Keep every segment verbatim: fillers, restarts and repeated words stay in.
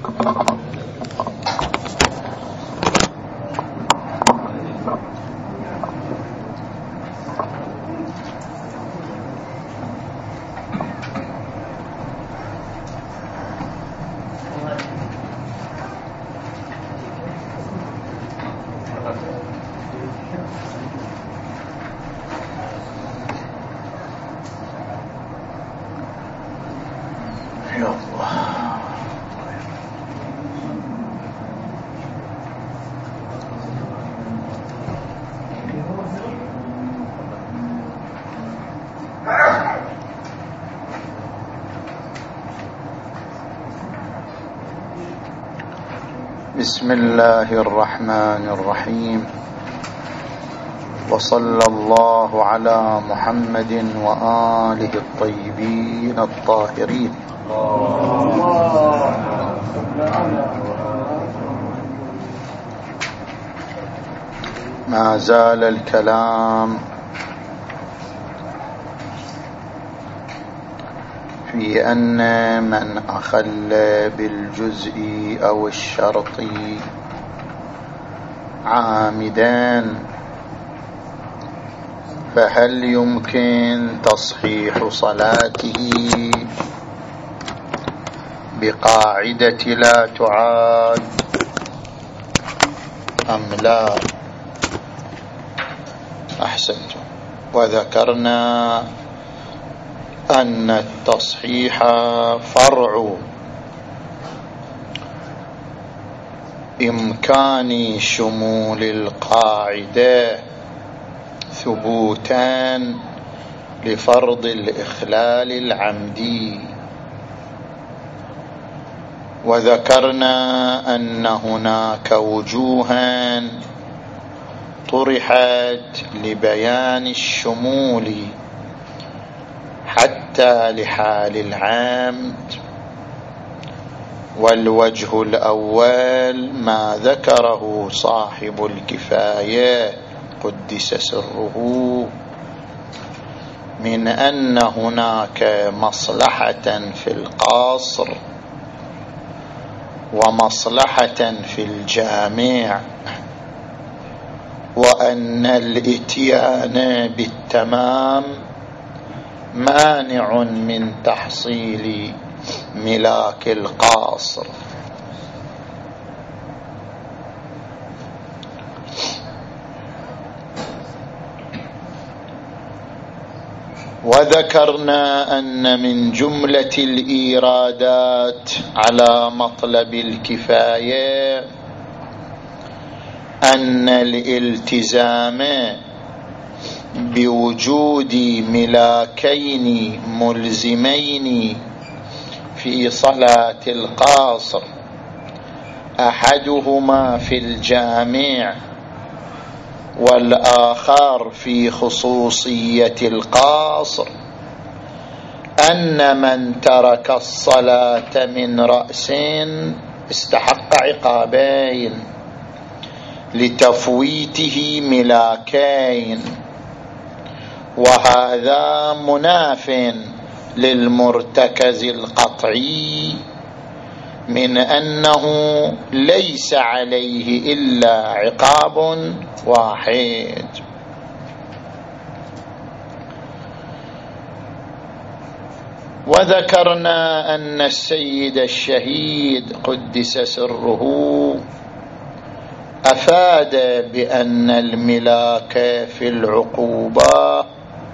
بسم الله الرحمن الرحيم، وصلى الله على محمد وآله الطيبين الطاهرين. ما زال الكلام في أن من أخل بالجزء أو الشرط عامدا فهل يمكن تصحيح صلاته بقاعدة لا تعاد أم لا؟ أحسنتم. وذكرنا أن التصحيح فرع إمكان شمول القاعدة ثبوتان لفرض الإخلال العمدي. وذكرنا أن هناك وجوها طرحت لبيان الشمول حتى لحال العمد، والوجه الأول ما ذكره صاحب الكفاية قدس سره من أن هناك مصلحة في القصر ومصلحة في الجامع، وأن الإتيان بالتمام مانع من تحصيل ملاك القاصر. وذكرنا أن من جملة الإيرادات على مطلب الكفاية أن الالتزام بوجود ملاكين ملزمين في صلاة القاصر، أحدهما في الجامع والآخر في خصوصية القاصر، أن من ترك الصلاة من رأس استحق عقابين لتفويته ملاكين، وهذا مناف للمرتكز القطعي من أنه ليس عليه إلا عقاب واحد. وذكرنا أن السيد الشهيد قدس سره أفاد بأن الملاك في العقوبة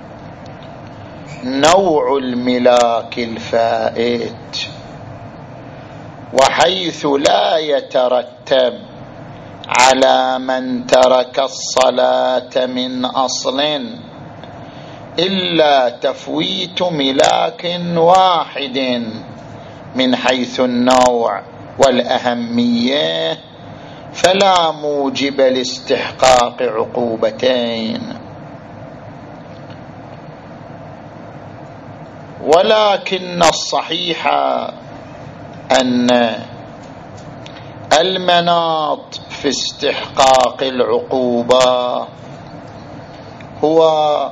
نوع الملاك الفائت، وحيث لا يترتب على من ترك الصلاة من أصل إلا تفويت ملاك واحد من حيث النوع والأهمية، فلا موجب لاستحقاق عقوبتين. ولكن الصحيح أن المناط في استحقاق العقوبة هو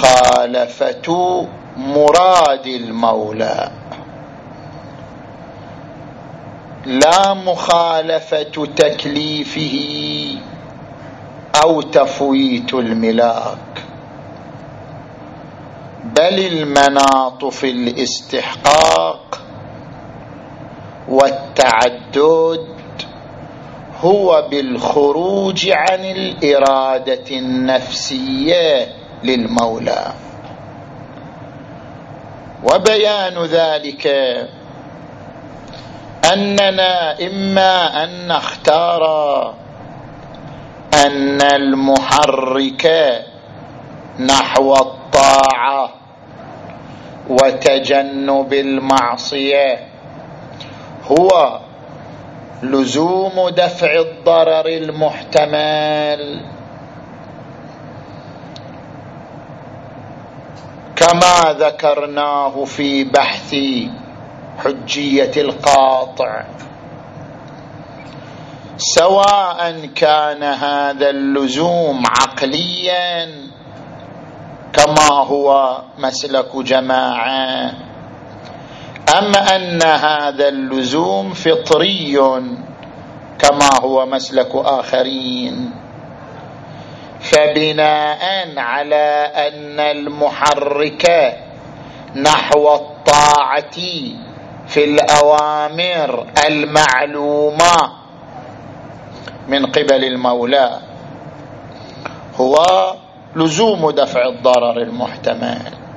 مخالفة مراد المولى، لا مخالفة تكليفه أو تفويت الملاك، بل المناط في الاستحقاق والتعدد هو بالخروج عن الإرادة النفسية للمولى. وبيان ذلك أننا إما أن نختار أن المحرك نحو الطاعة وتجنب المعصية هو لزوم دفع الضرر المحتمل كما ذكرناه في بحث حجية القاطع، سواء كان هذا اللزوم عقليا كما هو مسلك جماعة، أم أن هذا اللزوم فطري كما هو مسلك آخرين. فبناء على أن المحرك نحو الطاعة في الأوامر المعلومة من قبل المولى هو لزوم دفع الضرر المحتمل،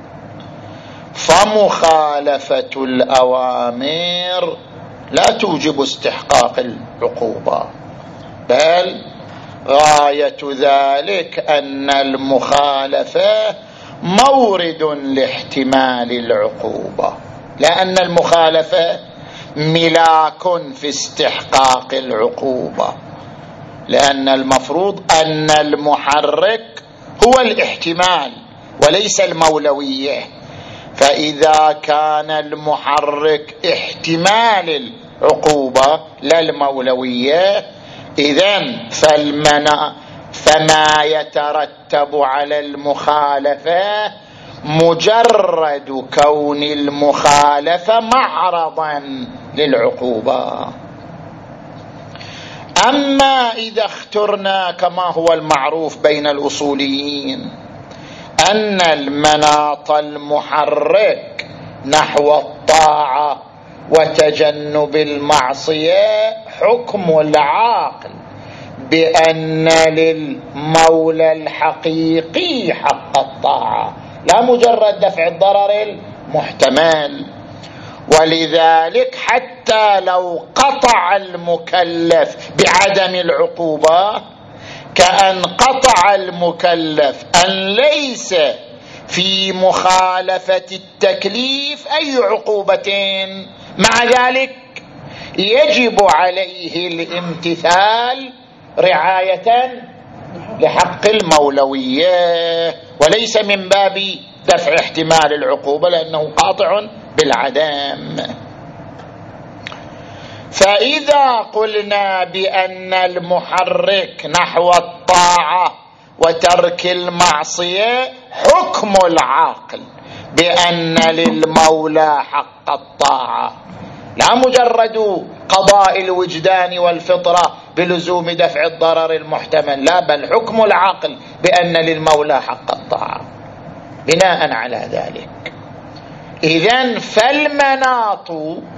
فمخالفة الأوامر لا توجب استحقاق العقوبة، بل غاية ذلك أن المخالفة مورد لاحتمال العقوبة، لأن المخالفة ملاك في استحقاق العقوبة، لأن المفروض أن المحرك هو الاحتمال وليس المولوية، فإذا كان المحرك احتمال العقوبة لا المولوية، إذن فالمنع فما يترتب على المخالفة مجرد كون المخالفة معرضا للعقوبة. أما إذا اخترنا كما هو المعروف بين الأصوليين أن المناط المحرك نحو الطاعة وتجنب المعصية حكم العاقل بأن للمولى الحقيقي حق الطاعة لا مجرد دفع الضرر المحتمل، ولذلك حتى لو قطع المكلف بعدم العقوبة كأن قطع المكلف أن ليس في مخالفة التكليف أي عقوبة، مع ذلك يجب عليه الامتثال رعاية لحق المولوية وليس من باب دفع احتمال العقوبة لأنه قاطع بالعدم. فإذا قلنا بأن المحرك نحو الطاعة وترك المعصية حكم العاقل بأن للمولى حق الطاعة لا مجرد قضاء الوجدان والفطرة بلزوم دفع الضرر المحتمل، لا بل حكم العاقل بأن للمولى حق الطاعة. بناء على ذلك إذن فالمناط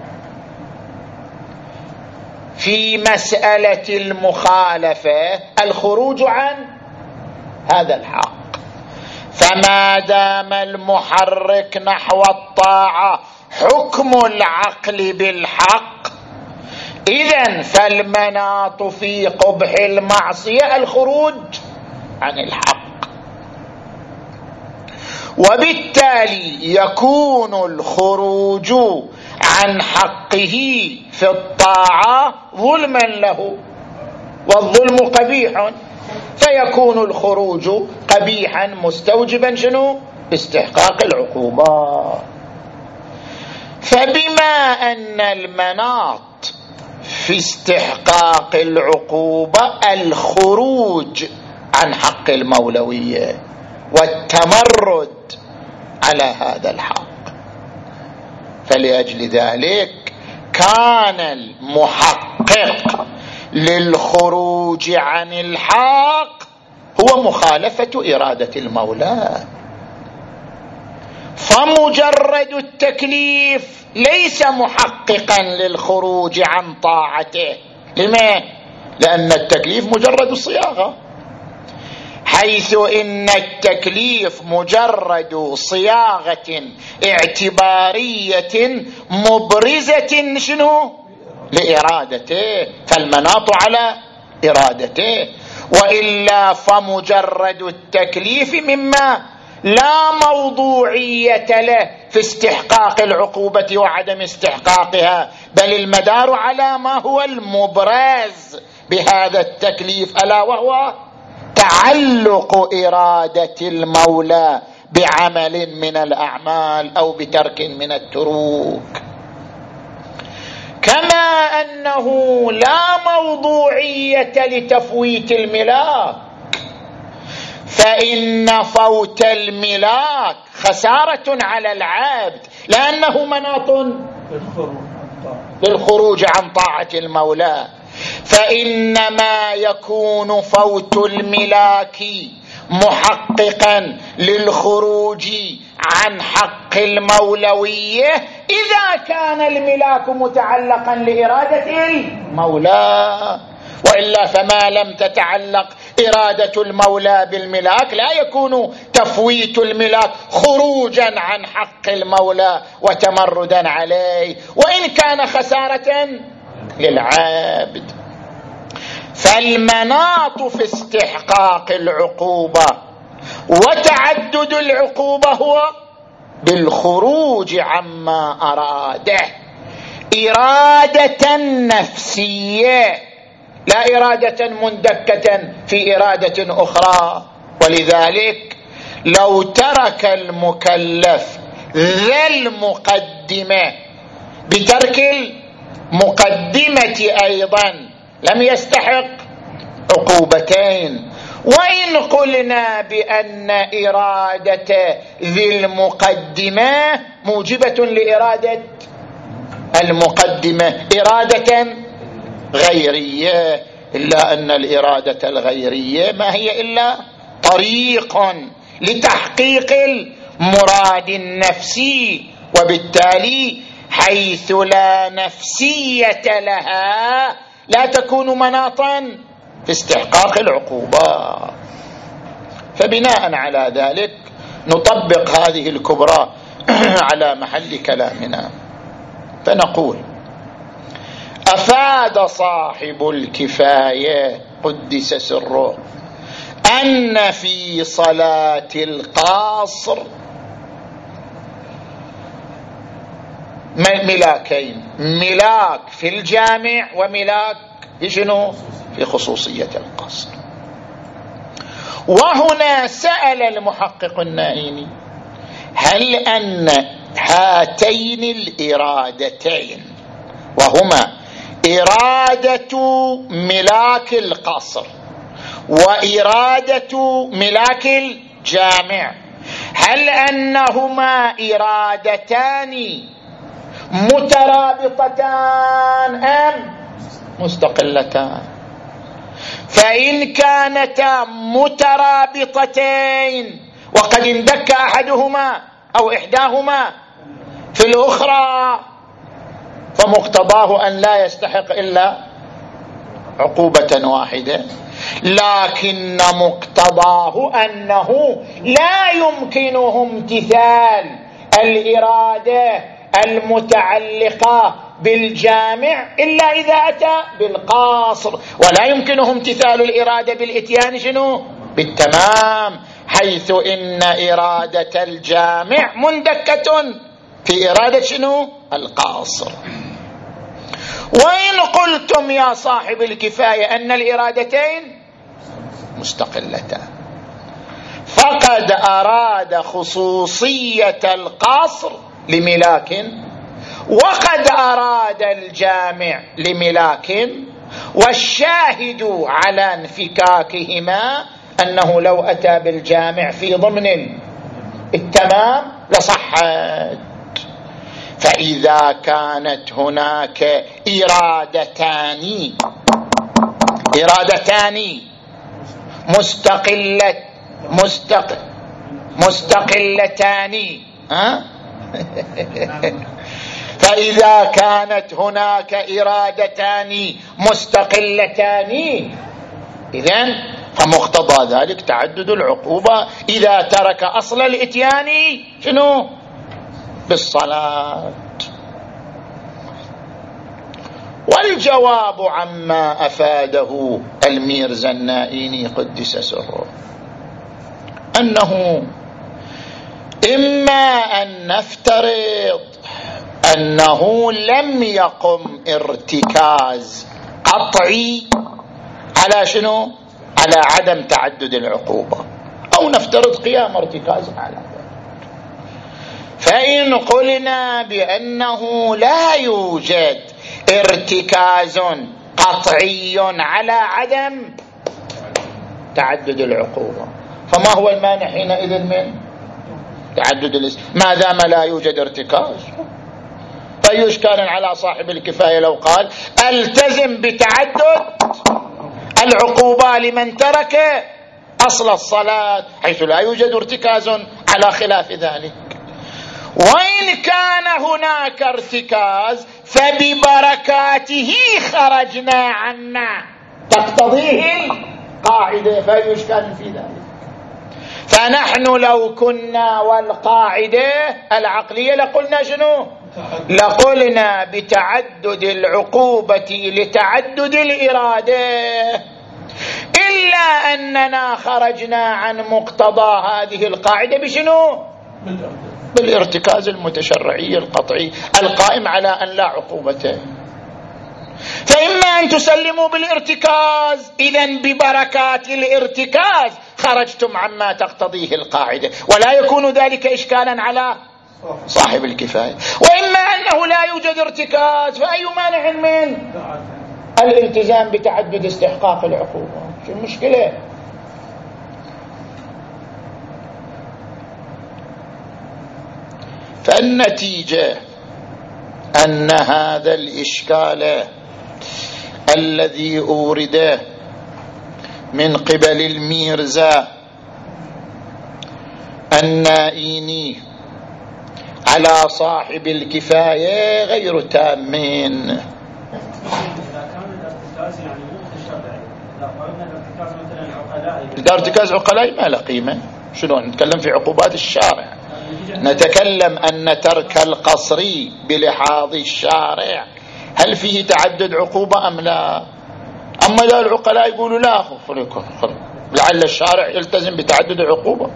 في مسألة المخالفة الخروج عن هذا الحق، فما دام المحرك نحو الطاعة حكم العقل بالحق، إذن فالمناط في قبح المعصية الخروج عن الحق، وبالتالي يكون الخروج عن حقه في الطاعة ظلما له، والظلم قبيح، فيكون الخروج قبيحا مستوجبا شنو؟ استحقاق العقوبة. فبما أن المناط في استحقاق العقوبة الخروج عن حق المولوية والتمرد على هذا الحق، فلأجل ذلك كان المحقق للخروج عن الحق هو مخالفة إرادة المولى، فمجرد التكليف ليس محققا للخروج عن طاعته. لما؟ لأن التكليف مجرد الصياغة، حيث إن التكليف مجرد صياغة اعتبارية مبرزة شنو؟ لإرادته، فالمناط على إرادته، وإلا فمجرد التكليف مما لا موضوعية له في استحقاق العقوبة وعدم استحقاقها، بل المدار على ما هو المبرز بهذا التكليف، ألا وهو تعلق إرادة المولى بعمل من الأعمال أو بترك من التروك. كما أنه لا موضوعية لتفويت الملاك، فإن فوت الملاك خسارة على العبد، لأنه مناط للخروج عن طاعة المولى، فإنما يكون فوت الملاك محققا للخروج عن حق المولوية إذا كان الملاك متعلقا لإرادة المولى، وإلا فما لم تتعلق إرادة المولى بالملاك لا يكون تفويت الملاك خروجا عن حق المولى وتمردا عليه، وإن كان خسارة للعابد. فالمناط في استحقاق العقوبة وتعدد العقوبة هو بالخروج عما أراده إرادة نفسية، لا إرادة مندكة في إرادة أخرى. ولذلك لو ترك المكلف ذا المقدمة بترك المقدمة أيضا لم يستحق عقوبتين. وإن قلنا بأن إرادة ذي المقدمة موجبة لإرادة المقدمة إرادة غيرية، إلا أن الإرادة الغيرية ما هي إلا طريق لتحقيق المراد النفسي، وبالتالي حيث لا نفسية لها لا تكون مناطا في استحقاق العقوبة. فبناء على ذلك نطبق هذه الكبرى على محل كلامنا، فنقول: أفاد صاحب الكفاية قدس سره أن في صلاة القاصر ملاكين، ملاك في الجامع وملاك في شنو؟ في خصوصية القصر. وهنا سأل المحقق النائيني: هل أن هاتين الإرادتين وهما إرادة ملاك القصر وإرادة ملاك الجامع، هل أنهما إرادتان مترابطتان أم مستقلتان؟ فإن كانتا مترابطتين وقد اندك أحدهما أو إحداهما في الأخرى فمقتضاه أن لا يستحق إلا عقوبة واحدة، لكن مقتضاه أنه لا يمكنه امتثال الإرادة المتعلقة بالجامع إلا إذا أتى بالقاصر، ولا يمكنه امتثال الإرادة بالإتيان شنو؟ بالتمام، حيث إن إرادة الجامع مندكة في إرادة شنو؟ القاصر. وإن قلتم يا صاحب الكفاية أن الإرادتين مستقلتان، فقد أراد خصوصية القصر لملاك، وقد أراد الجامع لملاك، والشاهد على انفكاكهما أنه لو أتى بالجامع في ضمن التمام لصحت. فإذا كانت هناك إرادتان إرادتان مستقلة مستقل مستقلتان ها فإذا كانت هناك إرادتان مستقلتان إذن فمقتضى ذلك تعدد العقوبة إذا ترك أصل الإتيان شنو بالصلاة. والجواب عما أفاده الميرزا النائيني قدس سره أنه إما أن نفترض أنه لم يقم ارتكاز قطعي على شنو على عدم تعدد العقوبة، أو نفترض قيام ارتكاز على ذلك. فإن قلنا بأنه لا يوجد ارتكاز قطعي على عدم تعدد العقوبة، فما هو المانع حينئذ من تعدد الاسم ما دام لا يوجد ارتكاز؟ فأي إشكال على صاحب الكفاية لو قال التزم بتعدد العقوبة لمن ترك أصل الصلاة حيث لا يوجد ارتكاز على خلاف ذلك. وإن كان هناك ارتكاز فببركاته خرجنا عنا تقتضيه القاعدة، فأي إشكال في ذلك؟ فنحن لو كنا والقاعدة العقلية لقلنا شنو؟ لقلنا بتعدد العقوبة لتعدد الإرادة، إلا أننا خرجنا عن مقتضى هذه القاعدة بشنو؟ بالارتكاز المتشرعي القطعي القائم على أن لا عقوبته. فإما أن تسلموا بالارتكاز، إذن ببركات الارتكاز خرجتم عما تقتضيه القاعدة ولا يكون ذلك إشكالا على صاحب الكفاية. وإما أنه لا يوجد ارتكاز، فأي مانع من الالتزام بتعدد استحقاق العقوبة؟ شو المشكلة؟ فالنتيجة أن هذا الإشكال الذي أورد من قبل الميرزا النائيني على صاحب الكفاية غير تامين. إذا ارتكاز عقلائي ما له قيمة. شنو نتكلم في عقوبات الشارع؟ نتكلم أن ترك القصري بلحاظ الشارع هل فيه تعدد عقوبة أم لا؟ أما لا العقلاء يقولوا لا، لعل الشارع يلتزم بتعدد العقوبة.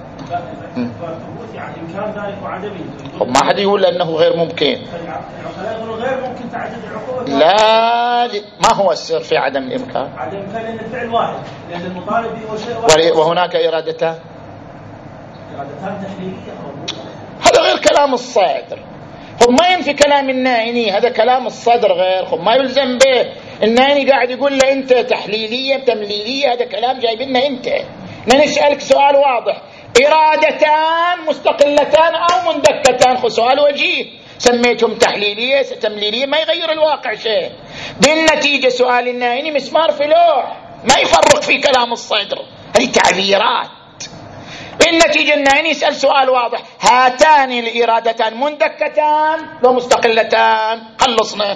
ما حد يقول أنه غير ممكن. غير ممكن تعدد العقوبة. لا، ما هو السر في عدم الإمكان؟ عدم الإمكان لأن الفعل واحد، لأن المطالب به هو شيء واحد. وهناك إرادتان إرادتان تحليلية. هذا غير كلام الصدر. هم ما ينفي كلام النائني، هذا كلام الصدر غير، هم ما يلزم به. النائني قاعد يقول له أنت تحليلية تمليلية، هذا كلام جايب لنا أنت. نسألك سؤال واضح، إرادتان مستقلتان أو مندكتان؟ خو سؤال وجيه، سميتهم تحليلية تمليلية ما يغير الواقع شيء. بالنتيجة سؤال النائني مسمار في لوح، ما يفرق في كلام الصدر، هذه تعبيرات. بالنتيجة النائني يسأل سؤال واضح، هاتان الإرادتان مندكتان لو مستقلتان؟ خلصنا.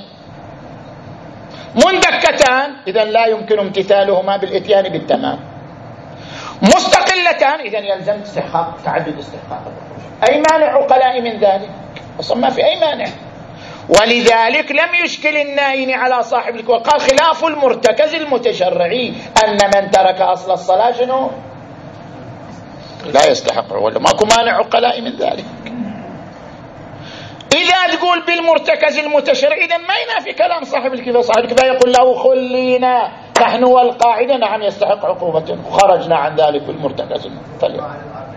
مندكتان إذن لا يمكن امتثالهما بالإتيان بالتمام. مستقلتان إذن يلزم استحقاق تعدد استحقاق. أي مانع عقلاء من ذلك؟ أصلا ما في أي مانع. ولذلك لم يشكل النائني على صاحب الكفاية، وقال خلاف المرتكز المتشرعي أن من ترك أصل الصلاة شنو؟ لا يستحق، ولا ماكو مانع عقلاء من ذلك. إذا تقول بالمرتكز المتشرعي إذن ما ينافي كلام صاحب الكفاية. صاحب الكفاية يقول له خلينا نحن والقاعدة نعم يستحق عقوبة، وخرجنا عن ذلك بالمرتكز المتشرعي.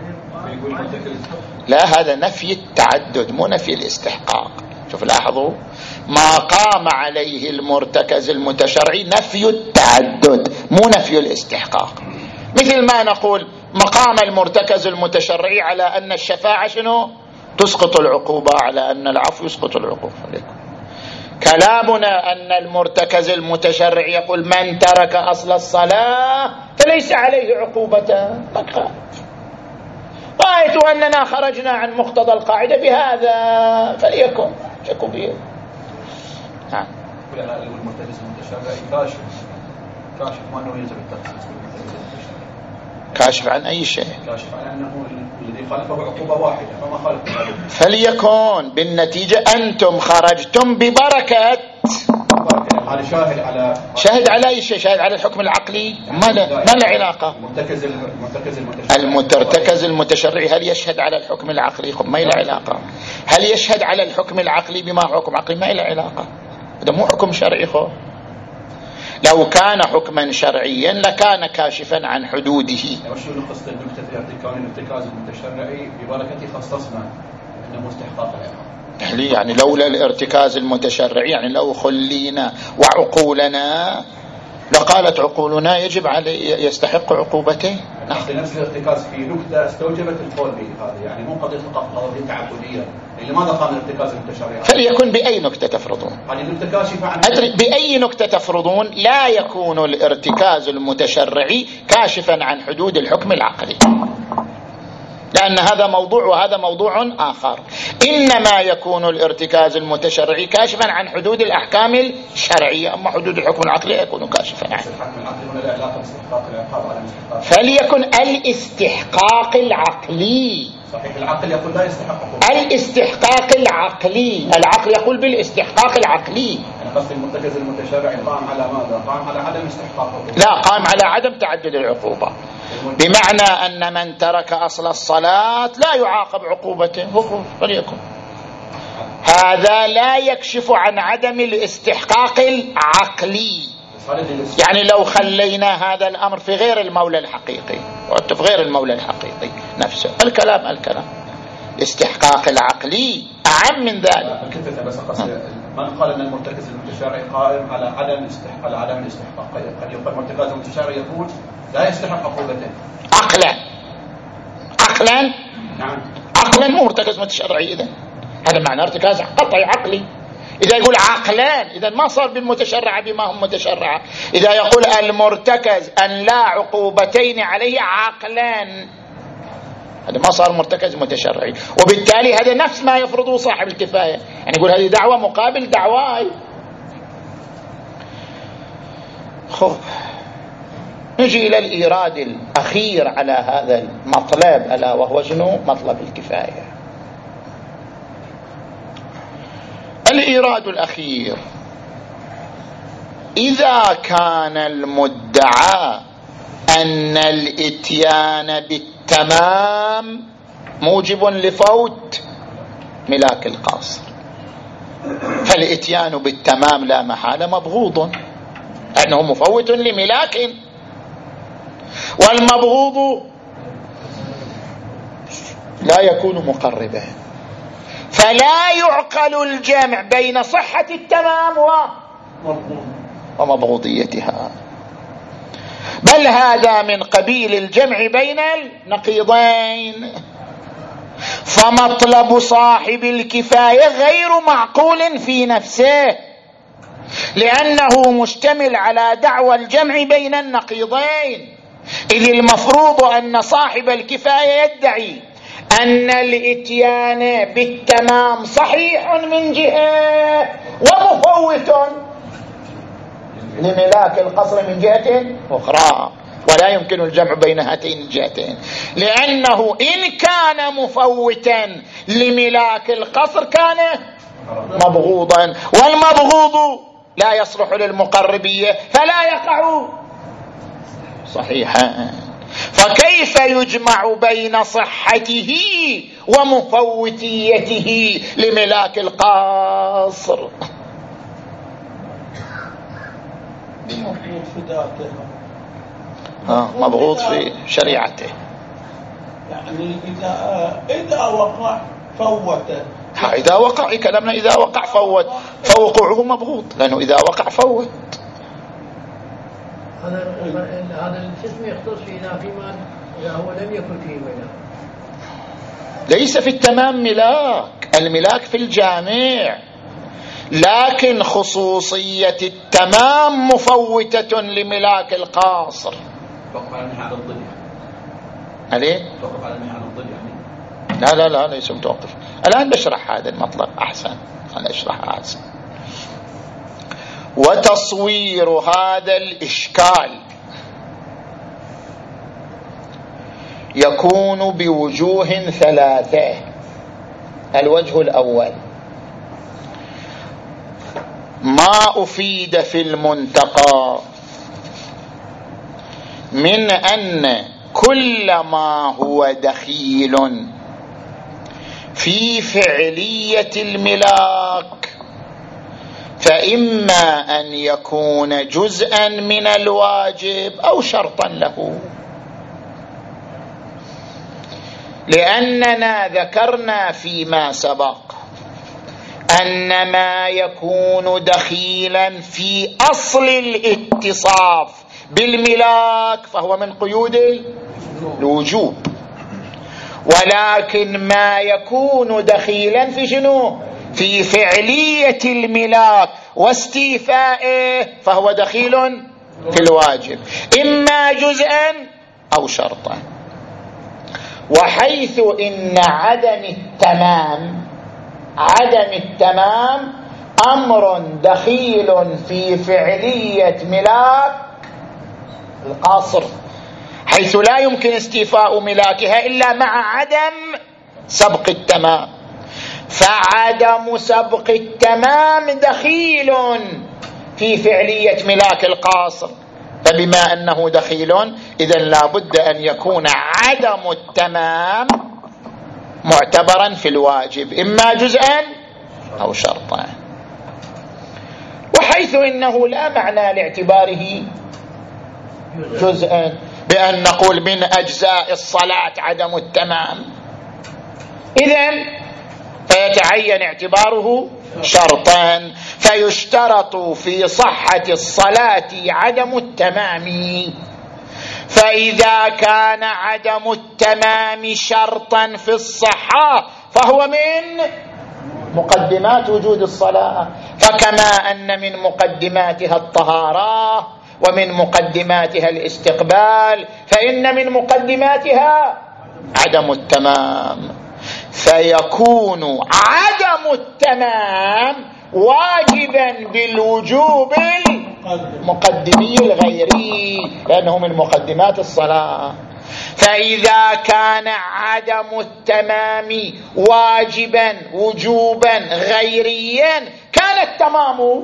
لا، هذا نفي التعدد مو نفي الاستحقاق. شوف لاحظوا، ما قام عليه المرتكز المتشرعي نفي التعدد مو نفي الاستحقاق. مثل ما نقول مقام المرتكز المتشرعي على أن الشفاعة شنو؟ تسقط العقوبة على أن العفو يسقط العقوبة. كلامنا أن المرتكز المتشرع يقول من ترك أصل الصلاة فليس عليه عقوبة. رأيت أننا خرجنا عن مقتضى القاعدة بهذا، فليكن شكوا به. نعم. المرتكز المتشرع كاشف كاشف ما أنه يلزم التخصيص. كاشف عن أي شيء؟ كاشف عن أنه الذي خالفه عقوبة واحدة فما خالف. فليكن بالنتيجة أنتم خرجتم ببركة. هذا شاهد على شاهد على أي شيء؟ شاهد على الحكم العقلي؟ ما له ما له علاقة. المرتكز المرتكز المتشرع المترتكز المتشرع هل يشهد على الحكم العقلي؟ ما له علاقة. هل يشهد على الحكم العقلي بما هو حكم عقلي؟ ما له علاقة. هذا مو حكم شرعي. خو لو كان حكما شرعيا لكان كاشفا عن حدوده. وشو نقصد النكتة في الارتكاز المتشرعي ببركة خصصنا انه مستحقاق العقاب. يعني لولا الارتكاز المتشرعي، يعني لو خلينا وعقولنا لقالت عقولنا يجب عليه يستحق عقوبته. نحن نفس الارتكاز في نكتة استوجبت القول به هذا، يعني مو قضية فقط قضية تعبدية. لماذا قام الارتكاز المتشرعي؟ فليكن بأي نكتة تفرضون؟ هذه النكتة كاشفة عن أدري بأي نكتة تفرضون؟ لا يكون الارتكاز المتشرعي كاشفا عن حدود الحكم العقلي، لأن هذا موضوع وهذا موضوع آخر. إنما يكون الارتكاز المتشرعي كاشفا عن حدود الأحكام الشرعية، أما حدود الحكم العقلي يكون كاشفا عنه. فليكن الاستحقاق العقلي. صحيح العقل يقول لا يستحق. الاستحقاق العقلي، العقل يقول بالاستحقاق العقلي. أنا قصدي المرتكز المتشرعي قام على ماذا؟ قام على عدم استحقاقه. لا، قام على عدم تعدد العقوبة، بمعنى أن من ترك أصل الصلاة لا يعاقب عقوبته. فليكن هذا لا يكشف عن عدم الاستحقاق العقلي. يعني لو خلينا هذا الأمر في غير المولى الحقيقي، في غير المولى الحقيقي نفسه، الكلام الكلام الاستحقاق العقلي أعم من ذلك. من قال أن المرتكز المتشرعي قائم على عدم استحقاق على عدم الاستحقاق؟ قد يقول المرتكز المتشرعي يقول لا يستحق عقوبته عقلا. عقلا نعم، عقلا مو مرتكز متشرعي. إذن هذا معنى ارتكاز قطعي عقلي. إذا يقول عقلان إذا ما صار بالمتشرع بما هم متشرعة. إذا يقول المرتكز أن لا عقوبتين عليه عقلان، هذا ما صار مرتكز متشرعي، وبالتالي هذا نفس ما يفرضه صاحب الكفاية. يعني يقول هذه دعوة مقابل دعوة. خب نجي إلى الإيراد الأخير على هذا المطلب، ألا وهو شنو؟ مطلب الكفاية. الإيراد الأخير: إذا كان المدعى أن الإتيان بالتمام موجب لفوت ملاك القاصر، فالإتيان بالتمام لا محالة مبغوض، أنه مفوت لملاك، والمبغوض لا يكون مقربا، فلا يعقل الجمع بين صحة التمام ومبغوضيتها، بل هذا من قبيل الجمع بين النقيضين. فمطلب صاحب الكفاية غير معقول في نفسه، لأنه مشتمل على دعوى الجمع بين النقيضين، إذ المفروض أن صاحب الكفاية يدعي أن الإتيان بالتمام صحيح من جهة ومفوت لملاك القصر من جهة أخرى، ولا يمكن الجمع بين هاتين الجهتين، لأنه إن كان مفوتا لملاك القصر كان مبغوضا، والمبغوض لا يصلح للمقربية فلا يقع صحيحا. فكيف يجمع بين صحته ومفوتيته لملاك القصر؟ مبغوض في ذاته، ها مبغوض في شريعته. يعني إذا إذا وقع فوته. إذا وقع كلامنا إذا وقع فوت، فوقوعه مبغوض، لأنه إذا وقع فوت. هذا هذا الجسم يختص إذا فيما إذا هو لم يكن فيه ولا ليس في التمام ملاك، الملاك في الجامع، لكن خصوصية التمام مفوتة لملاك القاصر. توقف على النهي عن الضد يعني. عليه؟ توقف على النهي عن الضد يعني. لا لا لا ليس متوقف. الآن بشرح هذا المطلب أحسن، أنا أشرحها أحسن. وتصوير هذا الإشكال يكون بوجوه ثلاثة. الوجه الأول ما أفيد في المنتقى من أن كل ما هو دخيل في فعلية الملاك فإما أن يكون جزءا من الواجب أو شرطا له، لأننا ذكرنا فيما سبق أن ما يكون دخيلا في أصل الاتصاف بالملاك فهو من قيود الوجوب، ولكن ما يكون دخيلا في شنو؟ في فعلية الملاك واستيفائه فهو دخيل في الواجب، إما جزءا أو شرطا. وحيث إن عدم التمام عدم التمام أمر دخيل في فعلية ملاك القاصر، حيث لا يمكن استيفاء ملاكها إلا مع عدم سبق التمام، فعدم سبق التمام دخيل في فعلية ملاك القاصر، فبما أنه دخيل إذن لا بد أن يكون عدم التمام معتبرا في الواجب، إما جزءا أو شرطا. وحيث إنه لا معنى لاعتباره جزءا بأن نقول من أجزاء الصلاة عدم التمام، إذن فيتعين اعتباره شرطا، فيشترط في صحة الصلاة عدم التمام. فإذا كان عدم التمام شرطا في الصحة فهو من مقدمات وجود الصلاة، فكما أن من مقدماتها الطهارة ومن مقدماتها الاستقبال فإن من مقدماتها عدم التمام، فيكون عدم التمام واجبا بالوجوب المقدمي الغيري لأنه من مقدمات الصلاة. فإذا كان عدم التمام واجبا وجوبا غيريا كان التمام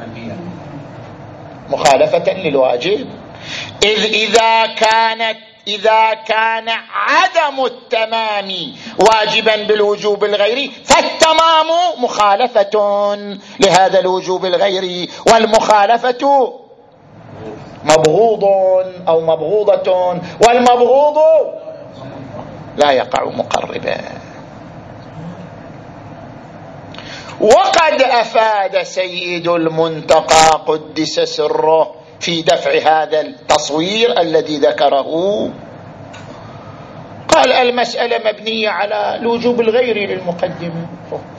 مخالفة للواجب، إذ إذا كانت إذا كان عدم التمام واجبا بالوجوب الغيري فالتمام مخالفة لهذا الوجوب الغيري، والمخالفة مبغوض أو مبغوضة، والمبغوض لا يقع مقربا. وقد أفاد سيد المنتقى قدس سره في دفع هذا التصوير الذي ذكره، قال المسألة مبنية على الوجوب الغيري للمقدمة،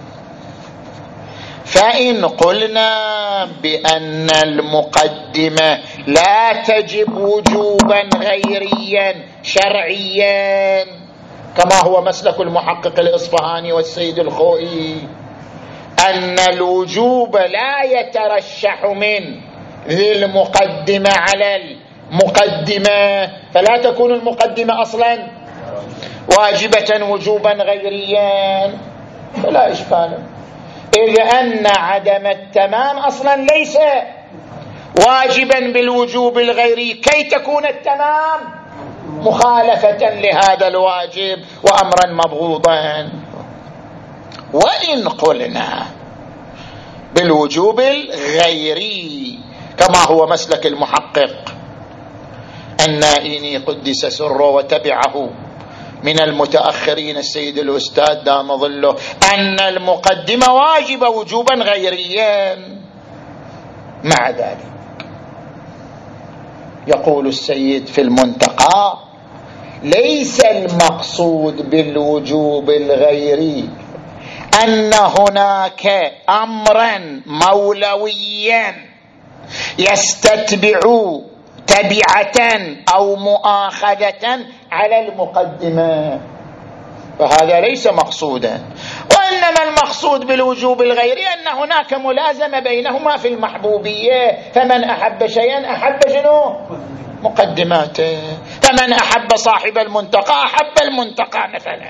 فإن قلنا بأن المقدمة لا تجب وجوبا غيريا شرعيا كما هو مسلك المحقق الإصفهاني والسيد الخوئي، أن الوجوب لا يترشح من ذي المقدمة على المقدمة، فلا تكون المقدمة أصلا واجبة وجوبا غيريا، فلا إشكال، إذ أن عدم التمام أصلا ليس واجبا بالوجوب الغيري كي تكون التمام مخالفة لهذا الواجب وأمرا مبغوضا. وإن قلنا بالوجوب الغيري كما هو مسلك المحقق النائيني قدس سره وتبعه من المتأخرين السيد الأستاذ دام ظله، أن المقدمة واجبة وجوبا غيريا، مع ذلك يقول السيد في المنتقى ليس المقصود بالوجوب الغيري أن هناك أمرا مولويا يستتبع تبعة أو مؤاخذة على المقدمة، فهذا ليس مقصودا. وإنما المقصود بالوجوب الغيري أن هناك ملازمة بينهما في المحبوبية، فمن أحب شيئا أحب شنو؟ مقدماته، فمن أحب صاحب المنتقى أحب المنتقى مثلا.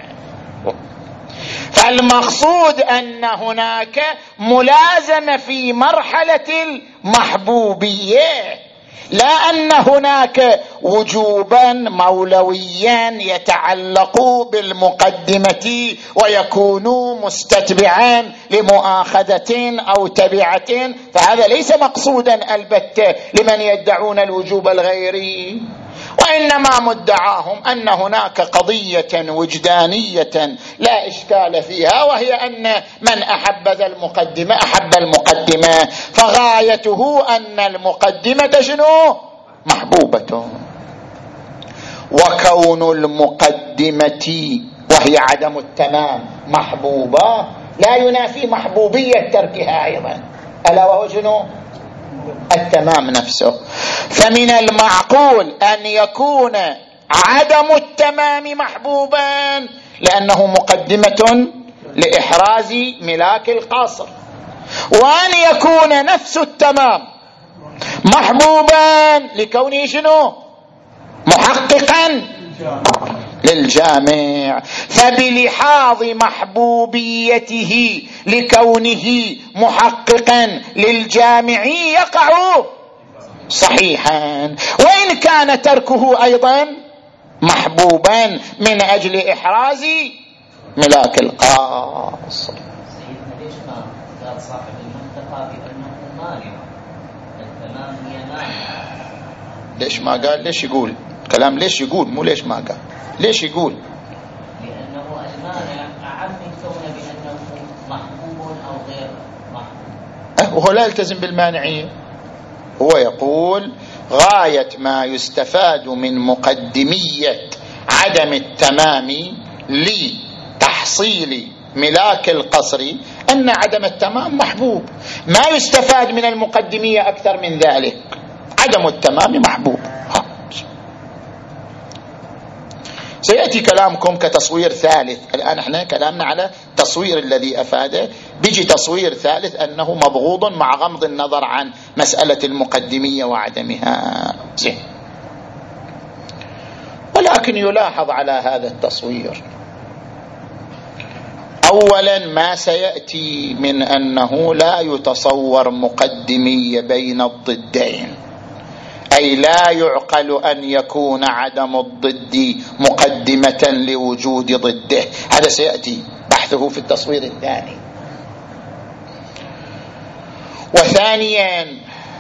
فالمقصود أن هناك ملازمة في مرحلة المحبوبية، لا أن هناك وجوبا مولويا يتعلق بالمقدمة ويكون مستتبعا لمؤاخذة أو تبعة، فهذا ليس مقصودا البتة لمن يدعون الوجوب الغيري. وإنما مدعاهم أن هناك قضية وجدانية لا إشكال فيها، وهي أن من أحب ذا المقدمة أحب المقدمة، فغايته أن المقدمة شنو؟ محبوبة. وكون المقدمة وهي عدم التمام محبوبة لا ينافي محبوبية تركها أيضا، ألا وهو شنو؟ التمام نفسه. فمن المعقول أن يكون عدم التمام محبوبا لأنه مقدمة لإحراز ملاك القصر، وأن يكون نفس التمام محبوبا لكونه شنو؟ محققا للجامع. فبلحاظ محبوبيته لكونه محققا للجامع يقع صحيحا، وإن كان تركه أيضا محبوبا من أجل إحراز ملاك القاصر. سيدنا ليش ما قال صاحب المنتقى بأنه مانع التمام هي مانع؟ ليش ما قال؟ ليش يقول كلام؟ ليش يقول؟ مو ليش ما قال، ليش يقول؟ لأنه المانع أعم من كونه بأنه محبوب أو غير محبوب. أه وهو لا يلتزم بالمانعية، هو يقول غاية ما يستفاد من مقدمية عدم التمام لتحصيل ملاك القصر أن عدم التمام محبوب، ما يستفاد من المقدمية أكثر من ذلك، عدم التمام محبوب. سيأتي كلامكم كتصوير ثالث. الآن احنا كلامنا على تصوير الذي أفاده، بيجي تصوير ثالث أنه مبغوض مع غمض النظر عن مسألة المقدمية وعدمها. زين، ولكن يلاحظ على هذا التصوير أولا ما سيأتي من أنه لا يتصور مقدمية بين الضدين، أي لا يعقل أن يكون عدم الضد مقدمة لوجود ضده، هذا سيأتي بحثه في التصوير الثاني. وثانيا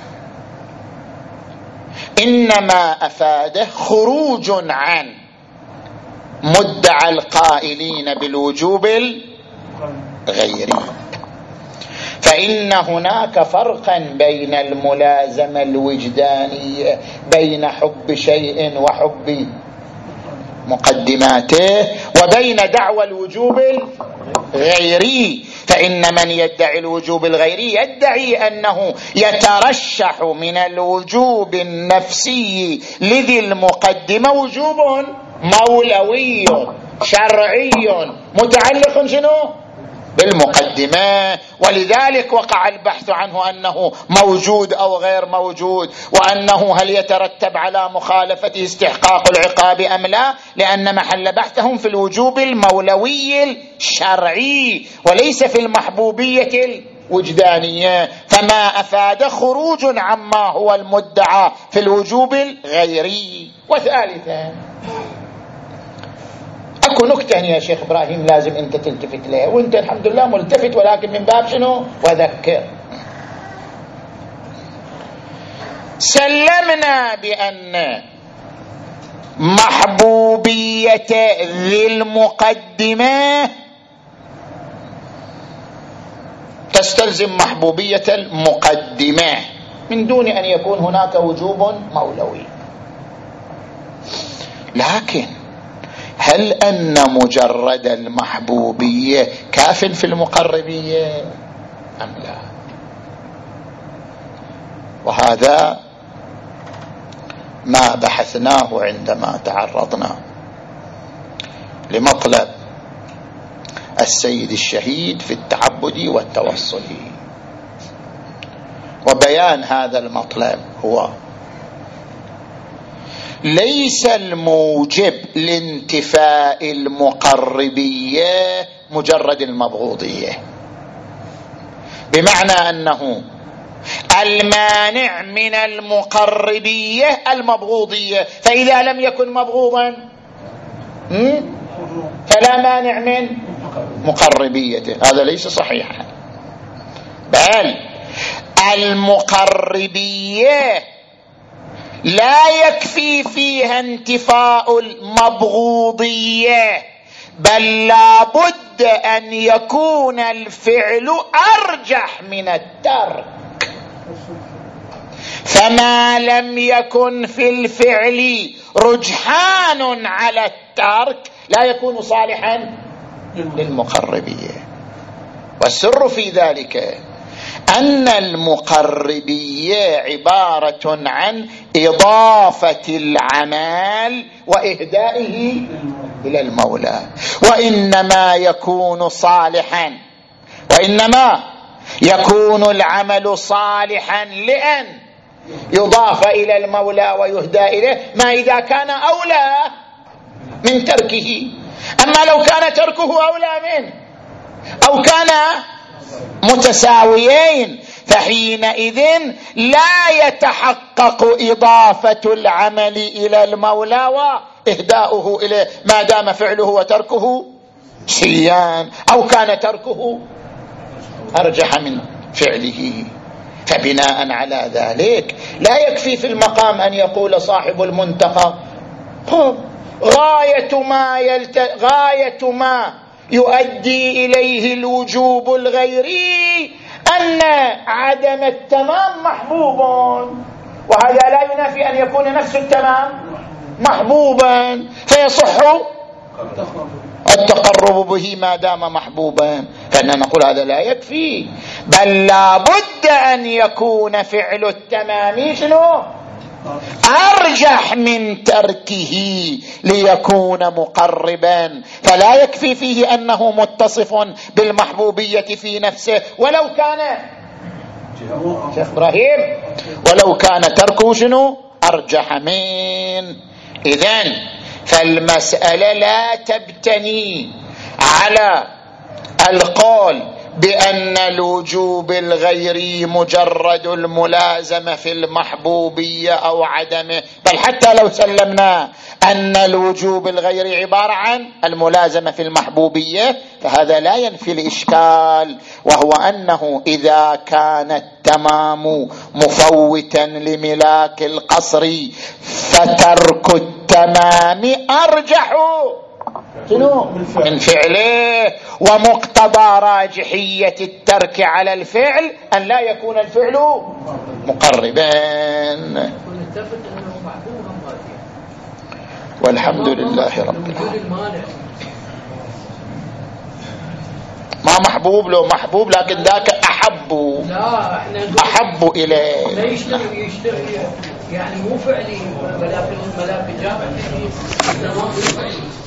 إنما أفاده خروج عن مدعى القائلين بالوجوب الغيري، فإن هناك فرقا بين الملازمة الوجدانية بين حب شيء وحب مقدماته وبين دعوى الوجوب الغيري. فإن من يدعي الوجوب الغيري يدعي أنه يترشح من الوجوب النفسي لذي المقدمة وجوب مولوي شرعي متعلق شنو؟ بالمقدمة، ولذلك وقع البحث عنه أنه موجود أو غير موجود، وأنه هل يترتب على مخالفته استحقاق العقاب أم لا، لأن محل بحثهم في الوجوب المولوي الشرعي وليس في المحبوبية الوجدانية، فما أفاد خروج عما هو المدعى في الوجوب الغيري. وثالثا اكو نكتة يا شيخ ابراهيم لازم انت تلتفت لها، وانت الحمد لله ملتفت، ولكن من باب شنو؟ وذكر. سلمنا بان محبوبية ذي المقدمة تستلزم محبوبية المقدمة من دون ان يكون هناك وجوب مولوي، لكن هل أن مجرد المحبوبية كاف في المقربية أم لا؟ وهذا ما بحثناه عندما تعرضنا لمطلب السيد الشهيد في التعبد والتوصل. وبيان هذا المطلب هو ليس الموجب لانتفاء المقربية مجرد المبغوضية، بمعنى أنه المانع من المقربية المبغوضية، فإذا لم يكن مبغوضا فلا مانع من مقربيته. هذا ليس صحيحا، بل المقربية لا يكفي فيها انتفاء المبغوضية، بل لا بد أن يكون الفعل أرجح من الترك. فما لم يكن في الفعل رجحان على الترك لا يكون صالحا للمقربية. والسر في ذلك أن المقربية عبارة عن إضافة العمل وإهدائه إلى المولى، وإنما يكون صالحا وإنما يكون العمل صالحا لأن يضاف إلى المولى ويهدى إليه ما إذا كان أولى من تركه. أما لو كان تركه أولى منه أو كان متساويين فحينئذ لا يتحقق إضافة العمل إلى المولى وإهداؤه إليه ما دام فعله وتركه سيان أو كان تركه أرجح من فعله. فبناء على ذلك لا يكفي في المقام أن يقول صاحب المنتقى غاية ما, يلت... غاية ما يؤدي إليه الوجوب الغيري أن عدم التمام محبوب، وهذا لا ينافي أن يكون نفس التمام محبوبا، فيصح التقرب به ما دام محبوبا. فإننا نقول هذا لا يكفي، بل لا بد أن يكون فعل التمام شنو أرجح من تركه ليكون مقربا. فلا يكفي فيه أنه متصف بالمحبوبية في نفسه ولو كان شيخ إبراهيم ولو كان تركه شنو أرجح من. إذن فالمسألة لا تبتني على القول بأن الوجوب الغيري مجرد الملازمة في المحبوبية أو عدمه، بل حتى لو سلمنا أن الوجوب الغيري عبارة عن الملازمة في المحبوبية فهذا لا ينفي الإشكال، وهو أنه إذا كان التمام مفوتا لملاك القصر فترك التمام أرجح من فعله، ومقتضى راجحية الترك على الفعل أن لا يكون الفعل مقربا. والحمد لله رب العالمين. ما محبوب لو محبوب لكن ذاك أحب أحب إليه. لا يشتغل يشتغل يعني مو فعلي، ولكن الملاك جامع